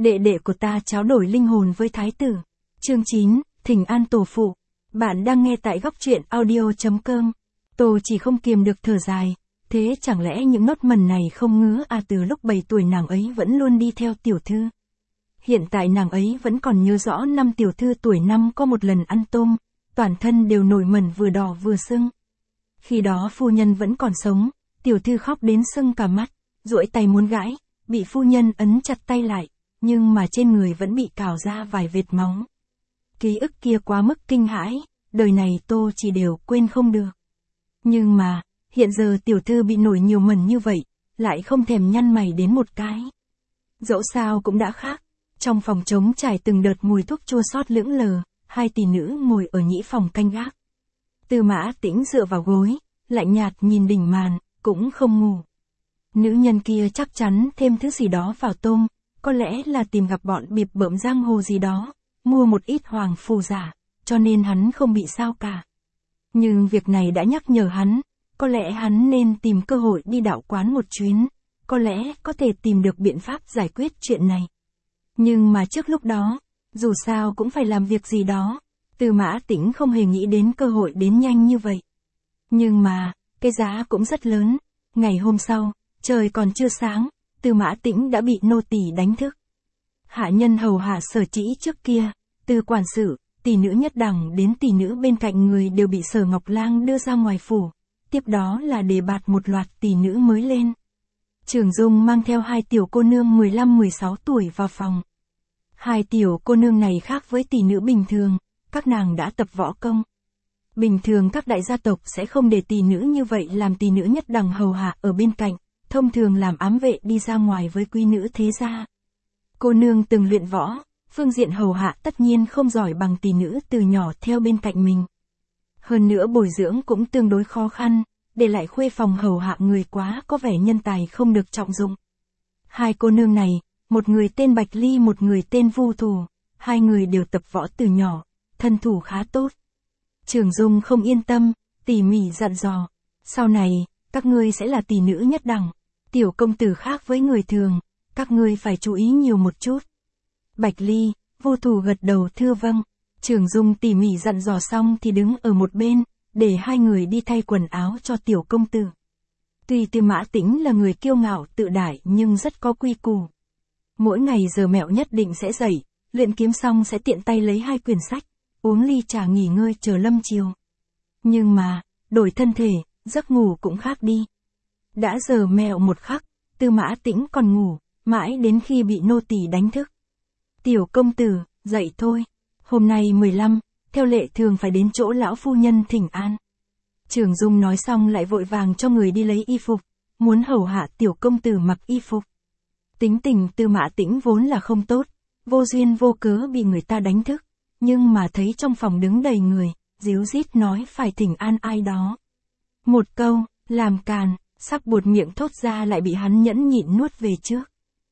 đệ đệ của ta tráo đổi linh hồn với thái tử. Chương 9, Thỉnh An Tổ Phụ. Bạn đang nghe tại góc truyện audio.com. Tô chỉ không kiềm được thở dài. Thế chẳng lẽ những nốt mẩn này không ngứa à? Từ lúc 7 tuổi nàng ấy vẫn luôn đi theo tiểu thư. Hiện tại nàng ấy vẫn còn nhớ rõ năm tiểu thư tuổi 5 có một lần ăn tôm, toàn thân đều nổi mẩn vừa đỏ vừa sưng. Khi đó phu nhân vẫn còn sống, tiểu thư khóc đến sưng cả mắt, duỗi tay muốn gãi, bị phu nhân ấn chặt tay lại, nhưng mà trên người vẫn bị cào ra vài vệt máu. Ký ức kia quá mức kinh hãi, đời này Tô chỉ đều quên không được. Nhưng mà, hiện giờ tiểu thư bị nổi nhiều mẩn như vậy, lại không thèm nhăn mày đến một cái. Dẫu sao cũng đã khác, trong phòng trống trải từng đợt mùi thuốc chua xót lững lờ, hai tỷ nữ ngồi ở nhĩ phòng canh gác. Tư Mã Tĩnh dựa vào gối, lạnh nhạt nhìn đỉnh màn, cũng không ngủ. Nữ nhân kia chắc chắn thêm thứ gì đó vào tôm, có lẽ là tìm gặp bọn bịp bợm giang hồ gì đó, mua một ít hoàng phù giả, cho nên hắn không bị sao cả. Nhưng việc này đã nhắc nhở hắn, có lẽ hắn nên tìm cơ hội đi đạo quán một chuyến, có lẽ có thể tìm được biện pháp giải quyết chuyện này. Nhưng mà trước lúc đó, dù sao cũng phải làm việc gì đó, Tư Mã Tĩnh không hề nghĩ đến cơ hội đến nhanh như vậy. Nhưng mà, cái giá cũng rất lớn. Ngày hôm sau, trời còn chưa sáng, Tư Mã Tĩnh đã bị nô tỳ đánh thức. Hạ nhân hầu hạ Sở Trĩ trước kia, từ quản sự, tỷ nữ nhất đẳng đến tỷ nữ bên cạnh người đều bị Sở Ngọc Lang đưa ra ngoài phủ. Tiếp đó là đề bạt một loạt tỷ nữ mới lên. Trường Dung mang theo hai tiểu cô nương 15-16 tuổi vào phòng. Hai tiểu cô nương này khác với tỷ nữ bình thường, các nàng đã tập võ công. Bình thường các đại gia tộc sẽ không để tỷ nữ như vậy làm tỷ nữ nhất đẳng hầu hạ ở bên cạnh, thông thường làm ám vệ đi ra ngoài với quý nữ thế gia. Cô nương từng luyện võ, phương diện hầu hạ tất nhiên không giỏi bằng tỷ nữ từ nhỏ theo bên cạnh mình. Hơn nữa bồi dưỡng cũng tương đối khó khăn, để lại khuê phòng hầu hạ người quá có vẻ nhân tài không được trọng dụng. Hai cô nương này, một người tên Bạch Ly một người tên Vu Thù, hai người đều tập võ từ nhỏ, thân thủ khá tốt. Trường Dung không yên tâm, tỉ mỉ dặn dò, sau này, các ngươi sẽ là tỷ nữ nhất đẳng, tiểu công tử khác với người thường, các ngươi phải chú ý nhiều một chút. Bạch Ly, Vu Thù gật đầu thưa vâng. Trường Dung tỉ mỉ dặn dò xong thì đứng ở một bên, để hai người đi thay quần áo cho tiểu công tử. Tuy Tư Mã Tĩnh là người kiêu ngạo tự đại nhưng rất có quy củ. Mỗi ngày giờ mẹo nhất định sẽ dậy, luyện kiếm xong sẽ tiện tay lấy hai quyển sách, uống ly trà nghỉ ngơi chờ lâm chiều. Nhưng mà, đổi thân thể, giấc ngủ cũng khác đi. Đã giờ mẹo một khắc, Tư Mã Tĩnh còn ngủ, mãi đến khi bị nô tỳ đánh thức. Tiểu công tử, dậy thôi. Hôm nay 15, theo lệ thường phải đến chỗ lão phu nhân thỉnh an. Trường Dung nói xong lại vội vàng cho người đi lấy y phục, muốn hầu hạ tiểu công tử mặc y phục. Tính tình Tư Mã Tĩnh vốn là không tốt, vô duyên vô cớ bị người ta đánh thức, nhưng mà thấy trong phòng đứng đầy người, díu dít nói phải thỉnh an ai đó. Một câu, làm càn, sắp buột miệng thốt ra lại bị hắn nhẫn nhịn nuốt về trước.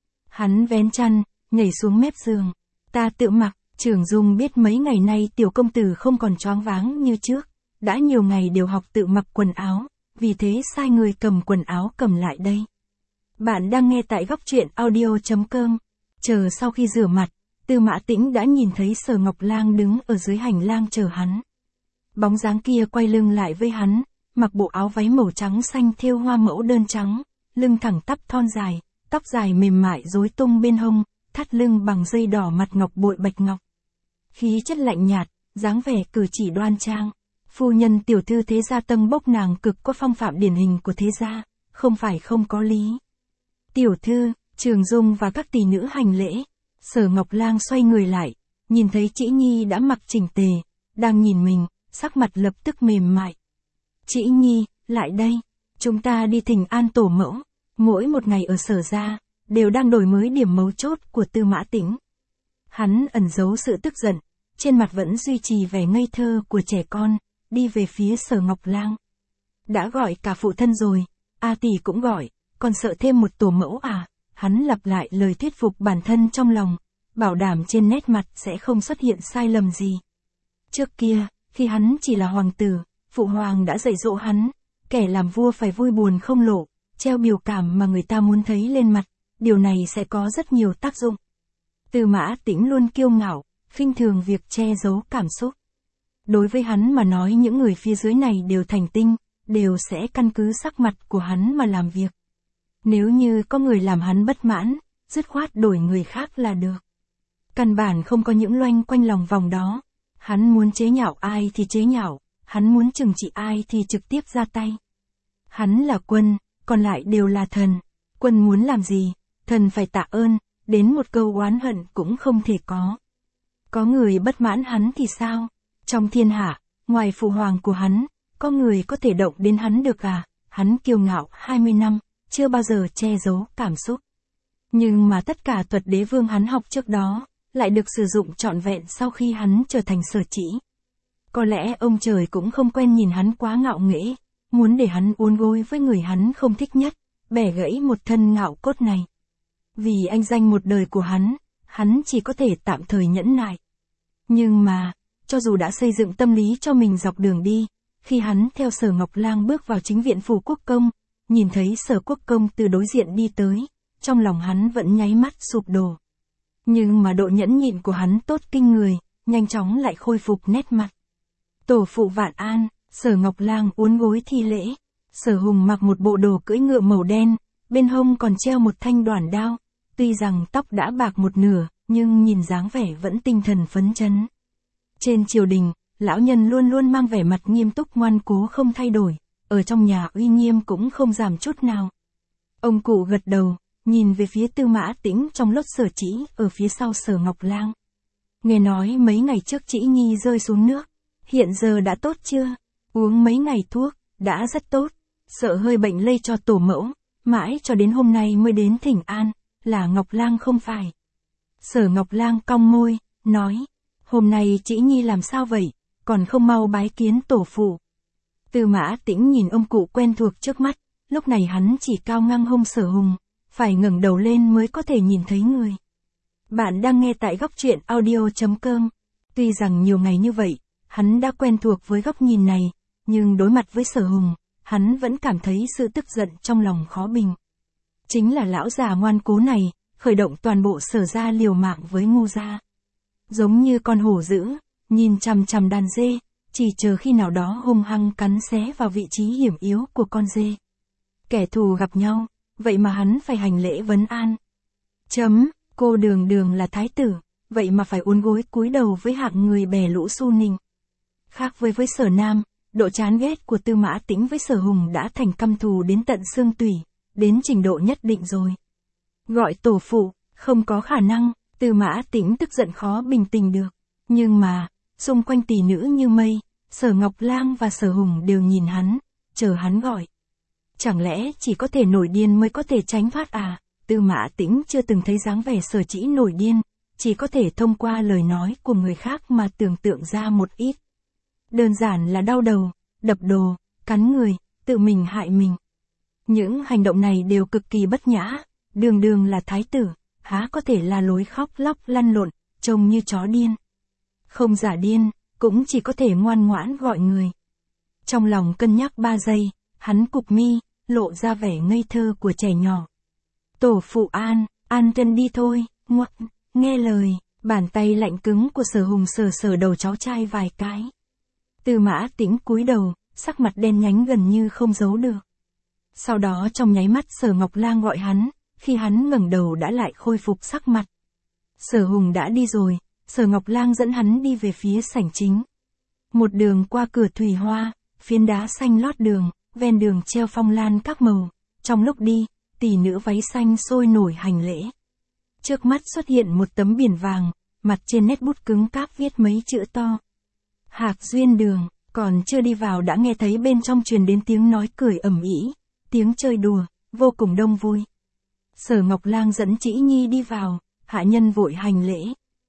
Hắn vén chăn, nhảy xuống mép giường, ta tự mặc. Trường Dung biết mấy ngày nay tiểu công tử không còn choáng váng như trước, đã nhiều ngày đều học tự mặc quần áo, vì thế sai người cầm quần áo cầm lại đây. Bạn đang nghe tại góc truyện audio.com. Chờ sau khi rửa mặt, Tư Mã Tĩnh đã nhìn thấy Sở Ngọc Lang đứng ở dưới hành lang chờ hắn. Bóng dáng kia quay lưng lại với hắn, mặc bộ áo váy màu trắng xanh thêu hoa mẫu đơn trắng, lưng thẳng tắp thon dài, tóc dài mềm mại rối tung bên hông, thắt lưng bằng dây đỏ mặt ngọc bội bạch ngọc. Khí chất lạnh nhạt, dáng vẻ cử chỉ đoan trang. Phu nhân tiểu thư thế gia Tân Bốc nàng cực có phong phạm điển hình của thế gia, không phải không có lý. Tiểu thư, Trường Dung và các tỷ nữ hành lễ. Sở Ngọc Lang xoay người lại, nhìn thấy Trĩ Nhi đã mặc chỉnh tề, đang nhìn mình, sắc mặt lập tức mềm mại. Trĩ Nhi, lại đây, chúng ta đi thỉnh an tổ mẫu. Mỗi một ngày ở Sở gia, đều đang đổi mới điểm mấu chốt của Tư Mã Tĩnh. Hắn ẩn giấu sự tức giận, trên mặt vẫn duy trì vẻ ngây thơ của trẻ con, đi về phía Sở Ngọc Lang. Đã gọi cả phụ thân rồi, A tỷ cũng gọi, còn sợ thêm một tổ mẫu à? Hắn lặp lại lời thuyết phục bản thân trong lòng, bảo đảm trên nét mặt sẽ không xuất hiện sai lầm gì. Trước kia, khi hắn chỉ là hoàng tử, phụ hoàng đã dạy dỗ hắn, kẻ làm vua phải vui buồn không lộ, treo biểu cảm mà người ta muốn thấy lên mặt, điều này sẽ có rất nhiều tác dụng. Tư Mã Tĩnh luôn kiêu ngạo, khinh thường việc che giấu cảm xúc. Đối với hắn mà nói những người phía dưới này đều thành tinh, đều sẽ căn cứ sắc mặt của hắn mà làm việc. Nếu như có người làm hắn bất mãn, dứt khoát đổi người khác là được. Căn bản không có những loanh quanh lòng vòng đó. Hắn muốn chế nhạo ai thì chế nhạo, hắn muốn trừng trị ai thì trực tiếp ra tay. Hắn là quân, còn lại đều là thần. Quân muốn làm gì, thần phải tạ ơn, đến một câu oán hận cũng không thể có. Có người bất mãn hắn thì sao? Trong thiên hạ, ngoài phụ hoàng của hắn, có người có thể động đến hắn được à? Hắn kiêu ngạo 20 năm, chưa bao giờ che giấu cảm xúc. Nhưng mà tất cả thuật đế vương hắn học trước đó, lại được sử dụng trọn vẹn sau khi hắn trở thành Sở Chỉ. Có lẽ ông trời cũng không quen nhìn hắn quá ngạo nghễ, muốn để hắn uốn gối với người hắn không thích nhất, bẻ gãy một thân ngạo cốt này. Vì anh danh một đời của hắn chỉ có thể tạm thời nhẫn nại. Nhưng mà, cho dù đã xây dựng tâm lý cho mình dọc đường đi, khi hắn theo Sở Ngọc Lang bước vào chính viện phủ quốc công, nhìn thấy Sở Quốc công từ đối diện đi tới, trong lòng hắn vẫn nháy mắt sụp đổ. Nhưng mà độ nhẫn nhịn của hắn tốt kinh người, nhanh chóng lại khôi phục nét mặt. Tổ phụ vạn an, Sở Ngọc Lang uốn gối thi lễ. Sở Hùng mặc một bộ đồ cưỡi ngựa màu đen, bên hông còn treo một thanh đoản đao, tuy rằng tóc đã bạc một nửa, nhưng nhìn dáng vẻ vẫn tinh thần phấn chấn. Trên triều đình, lão nhân luôn luôn mang vẻ mặt nghiêm túc ngoan cố không thay đổi, ở trong nhà uy nghiêm cũng không giảm chút nào. Ông cụ gật đầu, nhìn về phía Tư Mã Tĩnh trong lốt Sở Chỉ ở phía sau Sở Ngọc Lang. Nghe nói mấy ngày trước Chỉ Nhi rơi xuống nước, hiện giờ đã tốt chưa? Uống mấy ngày thuốc, đã rất tốt, sợ hơi bệnh lây cho tổ mẫu, mãi cho đến hôm nay mới đến thỉnh an, là Ngọc Lang không phải. Sở Ngọc Lang cong môi, nói, hôm nay Chỉ Nhi làm sao vậy, còn không mau bái kiến tổ phụ. Tư Mã Tĩnh nhìn ông cụ quen thuộc trước mắt, lúc này hắn chỉ cao ngang hông Sở Hùng, phải ngẩng đầu lên mới có thể nhìn thấy người. Bạn đang nghe tại góc truyện audio.com. Tuy rằng nhiều ngày như vậy, hắn đã quen thuộc với góc nhìn này, nhưng đối mặt với Sở Hùng, hắn vẫn cảm thấy sự tức giận trong lòng khó bình. Chính là lão già ngoan cố này, khởi động toàn bộ Sở gia liều mạng với Ngô gia. Giống như con hổ dữ, nhìn chằm chằm đàn dê, chỉ chờ khi nào đó hung hăng cắn xé vào vị trí hiểm yếu của con dê. Kẻ thù gặp nhau, vậy mà hắn phải hành lễ vấn an. Cô Đường Đường là thái tử, vậy mà phải uốn gối cúi đầu với hạng người bè lũ Xu Ninh. Khác với Sở Nam, độ chán ghét của Tư Mã Tĩnh với Sở Hùng đã thành căm thù đến tận xương tủy, đến trình độ nhất định rồi. Gọi tổ phụ, không có khả năng, Tư Mã Tĩnh tức giận khó bình tĩnh được. Nhưng mà, xung quanh tỷ nữ như mây, Sở Ngọc Lang và Sở Hùng đều nhìn hắn, chờ hắn gọi. Chẳng lẽ chỉ có thể nổi điên mới có thể tránh thoát à? Tư Mã Tĩnh chưa từng thấy dáng vẻ Sở Chỉ nổi điên, chỉ có thể thông qua lời nói của người khác mà tưởng tượng ra một ít. Đơn giản là đau đầu, đập đồ, cắn người, tự mình hại mình. Những hành động này đều cực kỳ bất nhã, Đường Đường là thái tử, há có thể là lối khóc lóc lăn lộn, trông như chó điên. Không giả điên, cũng chỉ có thể ngoan ngoãn gọi người. Trong lòng cân nhắc 3 giây, hắn cụp mi, lộ ra vẻ ngây thơ của trẻ nhỏ. Tổ phụ an chân đi thôi, ngoắc, nghe lời, bàn tay lạnh cứng của Sở Hùng sờ đầu cháu trai vài cái. Tư Mã Tĩnh cúi đầu, sắc mặt đen nhánh gần như không giấu được. Sau đó trong nháy mắt Sở Ngọc Lang gọi hắn, khi hắn ngẩng đầu đã lại khôi phục sắc mặt. Sở Hùng đã đi rồi, Sở Ngọc Lang dẫn hắn đi về phía sảnh chính. Một đường qua cửa thủy hoa, phiến đá xanh lót đường, ven đường treo phong lan các màu. Trong lúc đi, tỷ nữ váy xanh sôi nổi hành lễ. Trước mắt xuất hiện một tấm biển vàng, mặt trên nét bút cứng cáp viết mấy chữ to. Hạc Duyên Đường, còn chưa đi vào đã nghe thấy bên trong truyền đến tiếng nói cười ầm ĩ, tiếng chơi đùa, vô cùng đông vui. Sở Ngọc Lang dẫn Chỉ Nhi đi vào, hạ nhân vội hành lễ.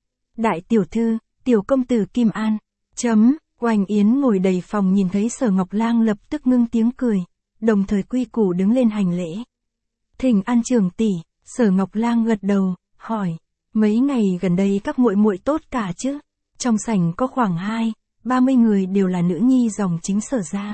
Đại tiểu thư, tiểu công tử Kim An. Oanh Yến ngồi đầy phòng nhìn thấy Sở Ngọc Lang lập tức ngưng tiếng cười, đồng thời quy củ đứng lên hành lễ. Thỉnh an trưởng tỷ. Sở Ngọc Lang gật đầu, hỏi, mấy ngày gần đây các muội muội tốt cả chứ? Trong sảnh có khoảng 30 người đều là nữ nhi dòng chính Sở gia.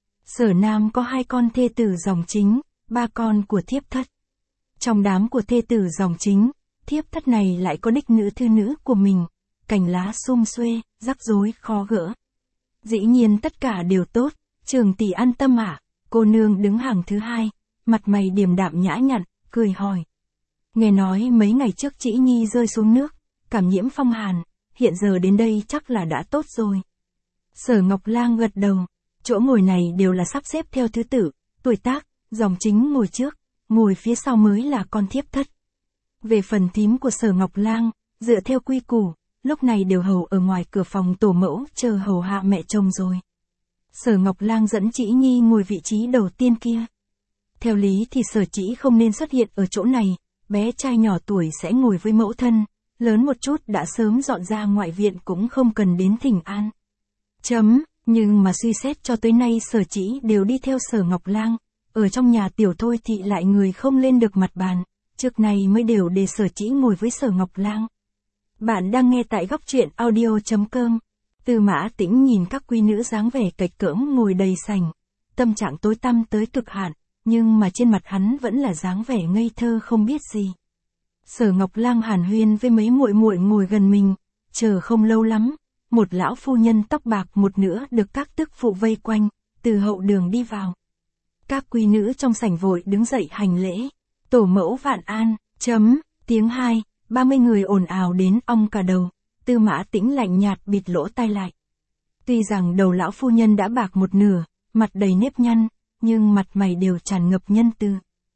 Sở Nam có 2 con thê tử dòng chính, 3 con của thiếp thất. Trong đám của thê tử dòng chính, thiếp thất này lại có đích nữ thư nữ của mình, cành lá sum xuê, rắc rối khó gỡ. Dĩ nhiên tất cả đều tốt, Trường tỷ an tâm ạ. Cô nương đứng hàng thứ hai, mặt mày điềm đạm nhã nhặn, cười hỏi. Nghe nói mấy ngày trước Trĩ Nhi rơi xuống nước, cảm nhiễm phong hàn, hiện giờ đến đây chắc là đã tốt rồi. Sở Ngọc Lang gật đầu, chỗ ngồi này đều là sắp xếp theo thứ tự, tuổi tác, dòng chính ngồi trước, ngồi phía sau mới là con thiếp thất. Về phần thím của Sở Ngọc Lang, dựa theo quy củ, lúc này đều hầu ở ngoài cửa phòng tổ mẫu chờ hầu hạ mẹ chồng rồi. Sở Ngọc Lang dẫn Trĩ Nhi ngồi vị trí đầu tiên kia. Theo lý thì Sở Trĩ không nên xuất hiện ở chỗ này, bé trai nhỏ tuổi sẽ ngồi với mẫu thân, lớn một chút đã sớm dọn ra ngoại viện cũng không cần đến thỉnh an. Nhưng mà suy xét cho tới nay Sở Trĩ đều đi theo Sở Ngọc Lang, ở trong nhà tiểu thôi thị lại người không lên được mặt bàn, trước này mới đều để Sở Trĩ ngồi với Sở Ngọc Lang. Bạn đang nghe tại góc truyện audio.com. Tư Mã Tĩnh nhìn các quý nữ dáng vẻ cạch cỡm ngồi đầy sành, tâm trạng tối tăm tới cực hạn, nhưng mà trên mặt hắn vẫn là dáng vẻ ngây thơ không biết gì. Sở Ngọc Lang hàn huyên với mấy muội muội ngồi gần mình, chờ không lâu lắm, một lão phu nhân tóc bạc một nữa được các tức phụ vây quanh, từ hậu đường đi vào. Các quý nữ trong sảnh vội đứng dậy hành lễ, tổ mẫu vạn an, tiếng 30 người ồn ào đến ong cả đầu. Tư Mã Tĩnh lạnh nhạt bịt lỗ tai lại. Tuy rằng đầu lão phu nhân đã bạc một nửa, mặt đầy nếp nhăn, nhưng mặt mày đều tràn ngập nhân từ.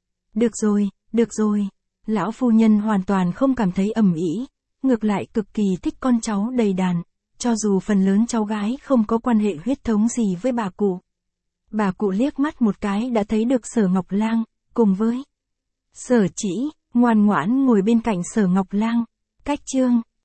Được rồi. Lão phu nhân hoàn toàn không cảm thấy ầm ĩ, ngược lại cực kỳ thích con cháu đầy đàn, cho dù phần lớn cháu gái không có quan hệ huyết thống gì với bà cụ. Bà cụ liếc mắt một cái đã thấy được Sở Ngọc Lang, cùng với Sở Trĩ, ngoan ngoãn ngồi bên cạnh Sở Ngọc Lang, cách chương.